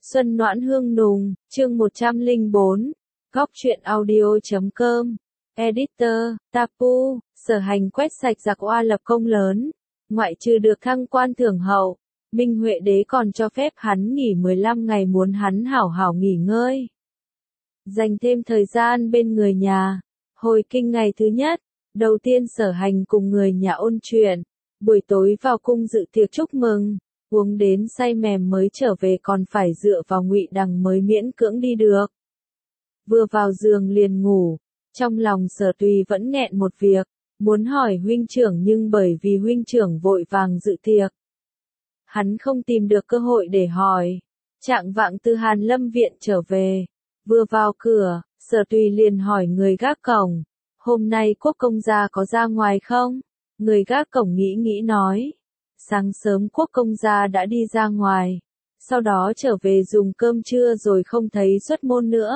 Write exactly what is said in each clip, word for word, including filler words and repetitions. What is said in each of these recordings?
Xuân Noãn Hương Nùng, chương một trăm lẻ bốn, góc truyện audio chấm com, Editor, Tapu, Sở Hành quét sạch giặc oa lập công lớn, ngoại trừ được thăng quan thưởng hậu, Minh Huệ Đế còn cho phép hắn nghỉ mười lăm ngày muốn hắn hảo hảo nghỉ ngơi. Dành thêm thời gian bên người nhà, hồi kinh ngày thứ nhất, đầu tiên Sở Hành cùng người nhà ôn chuyện, buổi tối vào cung dự tiệc chúc mừng. Uống đến say mềm mới trở về còn phải dựa vào Ngụy Đằng mới miễn cưỡng đi được. Vừa vào giường liền ngủ, trong lòng Sở Tùy vẫn nghẹn một việc, muốn hỏi huynh trưởng nhưng bởi vì huynh trưởng vội vàng dự tiệc. Hắn không tìm được cơ hội để hỏi, trạng vạng từ Hàn Lâm viện trở về, vừa vào cửa, Sở Tùy liền hỏi người gác cổng, hôm nay Quốc công gia có ra ngoài không? Người gác cổng nghĩ nghĩ nói. Sáng sớm Quốc công gia đã đi ra ngoài, sau đó trở về dùng cơm trưa rồi không thấy xuất môn nữa.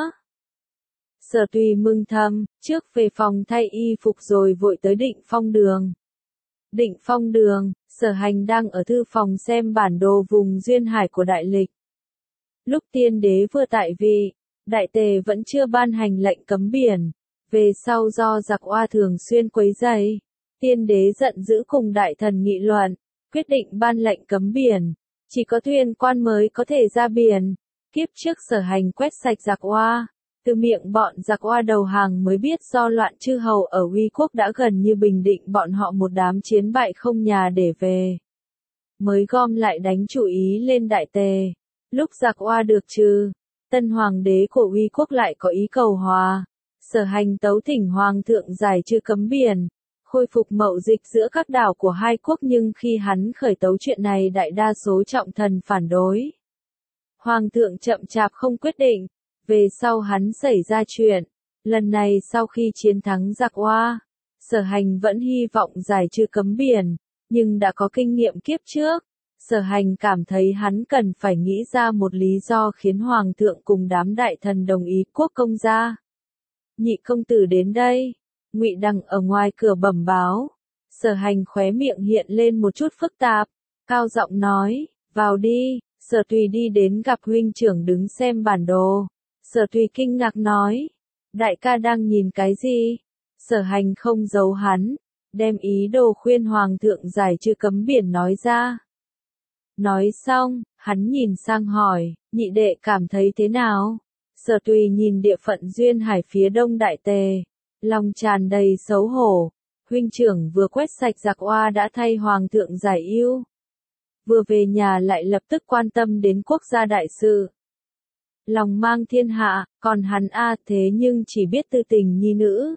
Sở Tùy mừng thầm, trước về phòng thay y phục rồi vội tới Định Phong đường. Định Phong đường, Sở Hành đang ở thư phòng xem bản đồ vùng duyên hải của đại lịch. Lúc tiên đế vừa tại vị, đại tề vẫn chưa ban hành lệnh cấm biển, về sau do giặc oa thường xuyên quấy rầy, tiên đế giận dữ cùng đại thần nghị luận. Quyết định ban lệnh cấm biển, chỉ có thuyền quan mới có thể ra biển. Kiếp trước Sở Hành quét sạch giặc oa, từ miệng bọn giặc oa đầu hàng mới biết do loạn chư hầu ở Uy Quốc đã gần như bình định bọn họ một đám chiến bại không nhà để về. Mới gom lại đánh chủ ý lên đại tề. Lúc giặc oa được trừ, tân hoàng đế của Uy Quốc lại có ý cầu hòa. Sở Hành tấu thỉnh hoàng thượng giải trừ cấm biển, khôi phục mậu dịch giữa các đảo của hai quốc, nhưng khi hắn khởi tấu chuyện này đại đa số trọng thần phản đối. Hoàng thượng chậm chạp không quyết định, về sau hắn xảy ra chuyện, lần này sau khi chiến thắng giặc oa, Sở Hành vẫn hy vọng giải trừ cấm biển, nhưng đã có kinh nghiệm kiếp trước, Sở Hành cảm thấy hắn cần phải nghĩ ra một lý do khiến Hoàng thượng cùng đám đại thần đồng ý. Quốc công gia, nhị công tử đến đây. Ngụy Đằng ở ngoài cửa bẩm báo. Sở Hành khóe miệng hiện lên một chút phức tạp, cao giọng nói, vào đi. Sở Tùy đi đến gặp huynh trưởng đứng xem bản đồ. Sở Tùy kinh ngạc nói, đại ca đang nhìn cái gì? Sở Hành không giấu hắn, đem ý đồ khuyên hoàng thượng giải trừ cấm biển nói ra. Nói xong, hắn nhìn sang hỏi, nhị đệ cảm thấy thế nào? Sở Tùy nhìn địa phận duyên hải phía đông đại tề, lòng tràn đầy xấu hổ. Huynh trưởng vừa quét sạch giặc oa đã thay hoàng thượng giải ưu, vừa về nhà lại lập tức quan tâm đến quốc gia đại sự, lòng mang thiên hạ, còn hắn a thế nhưng chỉ biết tư tình nhi nữ.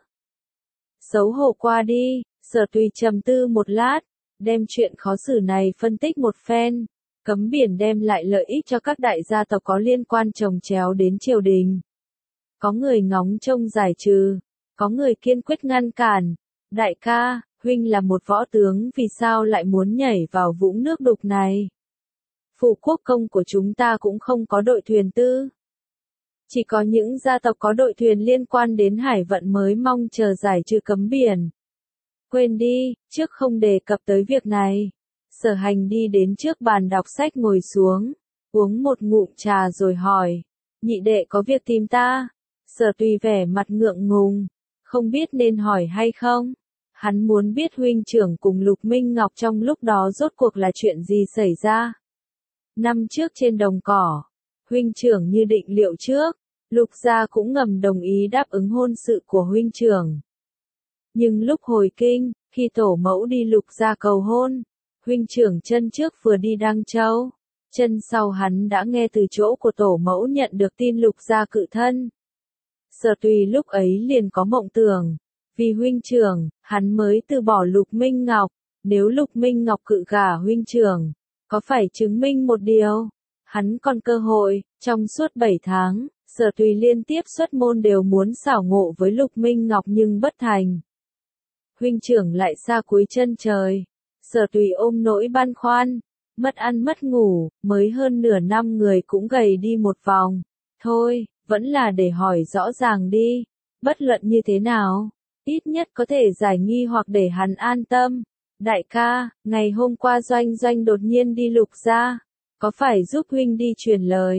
Xấu hổ qua đi. Sở Tùy trầm tư một lát, đem chuyện khó xử này phân tích một phen. Cấm biển đem lại lợi ích cho các đại gia tộc có liên quan chồng chéo đến triều đình. Có người ngóng trông giải trừ, có người kiên quyết ngăn cản. Đại ca, huynh là một võ tướng, vì sao lại muốn nhảy vào vũng nước đục này? Phụ quốc công của chúng ta cũng không có đội thuyền tư. Chỉ có những gia tộc có đội thuyền liên quan đến hải vận mới mong chờ giải trừ cấm biển. Quên đi, trước không đề cập tới việc này. Sở Hành đi đến trước bàn đọc sách ngồi xuống, uống một ngụm trà rồi hỏi, nhị đệ có việc tìm ta? Sở Tùy vẻ mặt ngượng ngùng, không biết nên hỏi hay không. Hắn muốn biết huynh trưởng cùng Lục Minh Ngọc trong lúc đó rốt cuộc là chuyện gì xảy ra. Năm trước trên đồng cỏ, huynh trưởng như định liệu trước, Lục gia cũng ngầm đồng ý đáp ứng hôn sự của huynh trưởng. Nhưng lúc hồi kinh, khi tổ mẫu đi Lục gia cầu hôn, huynh trưởng chân trước vừa đi Đăng Châu, chân sau hắn đã nghe từ chỗ của tổ mẫu nhận được tin Lục gia cự thân. Sở Tùy lúc ấy liền có mộng tưởng, vì huynh trưởng, hắn mới từ bỏ Lục Minh Ngọc, nếu Lục Minh Ngọc cự gả huynh trưởng, có phải chứng minh một điều, hắn còn cơ hội. Trong suốt bảy tháng, Sở Tùy liên tiếp xuất môn đều muốn xảo ngộ với Lục Minh Ngọc nhưng bất thành. Huynh trưởng lại xa cuối chân trời. Sở Tùy ôm nỗi băn khoăn, mất ăn mất ngủ, mới hơn nửa năm người cũng gầy đi một vòng. Thôi, vẫn là để hỏi rõ ràng đi, bất luận như thế nào, ít nhất có thể giải nghi hoặc để hắn an tâm. Đại ca, ngày hôm qua Doanh Doanh đột nhiên đi Lục gia, có phải giúp huynh đi truyền lời?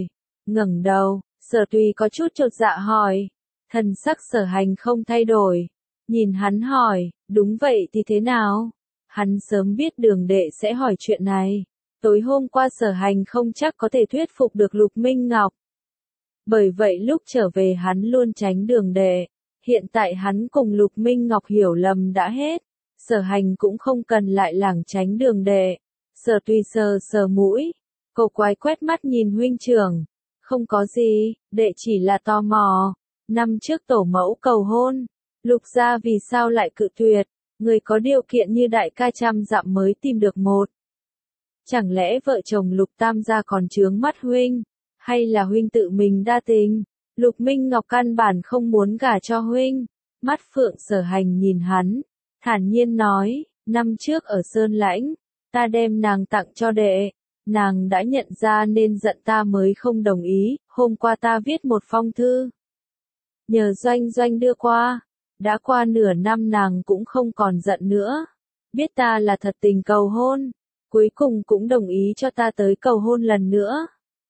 ngẩng đầu, Sở Tùy có chút chột dạ hỏi. Thần sắc Sở Hành không thay đổi. Nhìn hắn hỏi, đúng vậy thì thế nào? Hắn sớm biết Đường Đệ sẽ hỏi chuyện này. Tối hôm qua Sở Hành không chắc có thể thuyết phục được Lục Minh Ngọc. Bởi vậy lúc trở về hắn luôn tránh Đường Đệ. Hiện tại hắn cùng Lục Minh Ngọc hiểu lầm đã hết. Sở Hành cũng không cần lại lảng tránh Đường Đệ. Sở Tùy sờ sờ mũi. Cô quái quét mắt nhìn huynh trưởng. Không có gì, đệ chỉ là tò mò. Năm trước tổ mẫu cầu hôn. Lục gia vì sao lại cự tuyệt? Người có điều kiện như đại ca trăm dặm mới tìm được một. Chẳng lẽ vợ chồng Lục Tam gia còn chướng mắt huynh? Hay là huynh tự mình đa tình? Lục Minh Ngọc căn bản không muốn gả cho huynh. Mắt Phượng Sở Hành nhìn hắn. Thản nhiên nói, năm trước ở Sơn Lãnh, ta đem nàng tặng cho đệ. Nàng đã nhận ra nên giận ta mới không đồng ý. Hôm qua ta viết một phong thư. Nhờ Doanh Doanh đưa qua. Đã qua nửa năm nàng cũng không còn giận nữa. Biết ta là thật tình cầu hôn. Cuối cùng cũng đồng ý cho ta tới cầu hôn lần nữa.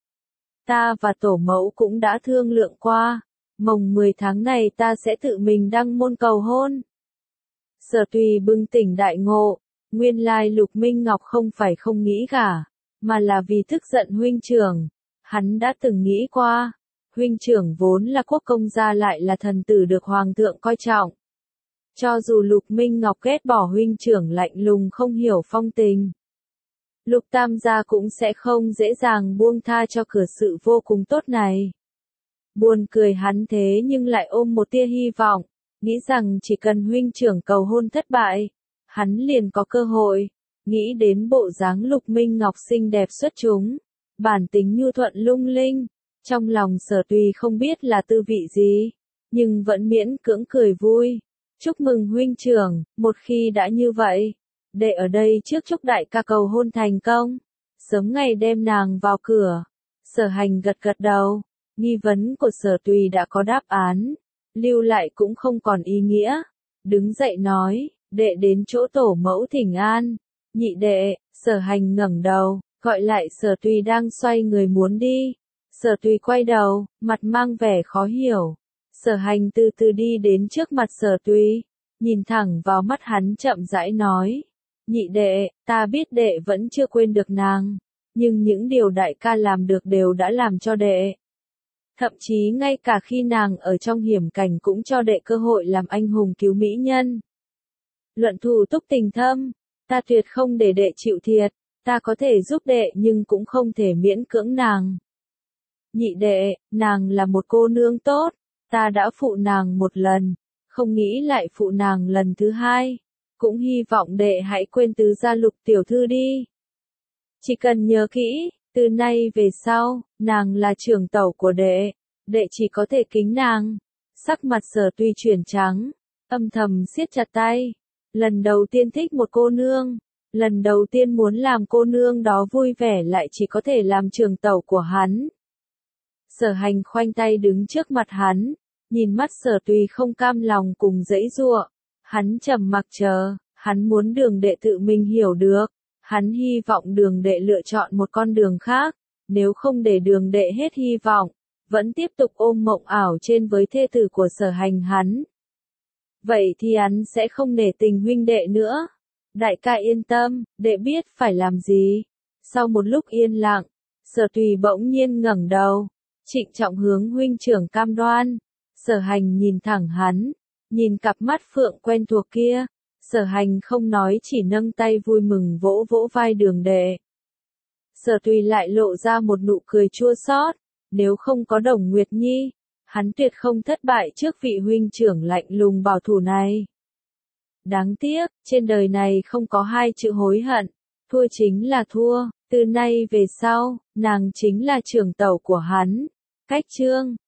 Ta và tổ mẫu cũng đã thương lượng qua. Mồng mười tháng này ta sẽ tự mình đăng môn cầu hôn. Sở Tùy bừng tỉnh đại ngộ. Nguyên lai Lục Minh Ngọc không phải không nghĩ gả, mà là vì tức giận huynh trưởng. Hắn đã từng nghĩ qua. Huynh trưởng vốn là quốc công gia lại là thần tử được hoàng thượng coi trọng. Cho dù Lục Minh Ngọc ghét bỏ huynh trưởng lạnh lùng không hiểu phong tình, Lục Tam gia cũng sẽ không dễ dàng buông tha cho cửa sự vô cùng tốt này. Buồn cười hắn thế nhưng lại ôm một tia hy vọng, nghĩ rằng chỉ cần huynh trưởng cầu hôn thất bại, hắn liền có cơ hội. Nghĩ đến bộ dáng Lục Minh Ngọc xinh đẹp xuất chúng, bản tính nhu thuận lung linh, trong lòng Sở Tùy không biết là tư vị gì, nhưng vẫn miễn cưỡng cười vui. Chúc mừng huynh trưởng, một khi đã như vậy, đệ ở đây trước chúc đại ca cầu hôn thành công, sớm ngày đem nàng vào cửa. Sở Hành gật gật đầu, nghi vấn của Sở Tùy đã có đáp án, lưu lại cũng không còn ý nghĩa. Đứng dậy nói, đệ đến chỗ tổ mẫu thỉnh an. Nhị đệ. Sở Hành ngẩng đầu, gọi lại Sở Tùy đang xoay người muốn đi. Sở Tùy quay đầu, mặt mang vẻ khó hiểu. Sở Hành từ từ đi đến trước mặt Sở Tùy, nhìn thẳng vào mắt hắn chậm rãi nói. Nhị đệ, ta biết đệ vẫn chưa quên được nàng, nhưng những điều đại ca làm được đều đã làm cho đệ. Thậm chí ngay cả khi nàng ở trong hiểm cảnh cũng cho đệ cơ hội làm anh hùng cứu mỹ nhân. Luận thù túc tình thâm, ta tuyệt không để đệ chịu thiệt, ta có thể giúp đệ nhưng cũng không thể miễn cưỡng nàng. Nhị đệ, nàng là một cô nương tốt, ta đã phụ nàng một lần, không nghĩ lại phụ nàng lần thứ hai, cũng hy vọng đệ hãy quên tứ gia Lục tiểu thư đi. Chỉ cần nhớ kỹ, từ nay về sau, nàng là trưởng tẩu của đệ, đệ chỉ có thể kính nàng. Sắc mặt Sở Tùy chuyển trắng, âm thầm siết chặt tay. Lần đầu tiên thích một cô nương, lần đầu tiên muốn làm cô nương đó vui vẻ lại chỉ có thể làm trưởng tẩu của hắn. Sở Hành khoanh tay đứng trước mặt hắn, nhìn mắt Sở Tùy không cam lòng cùng giãy giụa. Hắn trầm mặc chờ, hắn muốn Đường đệ tự mình hiểu được, hắn hy vọng Đường đệ lựa chọn một con đường khác, nếu không để Đường đệ hết hy vọng, vẫn tiếp tục ôm mộng ảo trên với thê tử của Sở Hành hắn. Vậy thì hắn sẽ không nể tình huynh đệ nữa. Đại ca yên tâm, đệ biết phải làm gì. Sau một lúc yên lặng, Sở Tùy bỗng nhiên ngẩng đầu, trịnh trọng hướng huynh trưởng cam đoan. Sở Hành nhìn thẳng hắn, nhìn cặp mắt phượng quen thuộc kia. Sở Hành không nói chỉ nâng tay vui mừng vỗ vỗ vai Đường đệ. Sở Tùy lại lộ ra một nụ cười chua xót. Nếu không có Đồng Nguyệt Nhi, hắn tuyệt không thất bại trước vị huynh trưởng lạnh lùng bảo thủ này. Đáng tiếc, trên đời này không có hai chữ hối hận, thua chính là thua, từ nay về sau, nàng chính là trưởng tẩu của hắn. Cách chương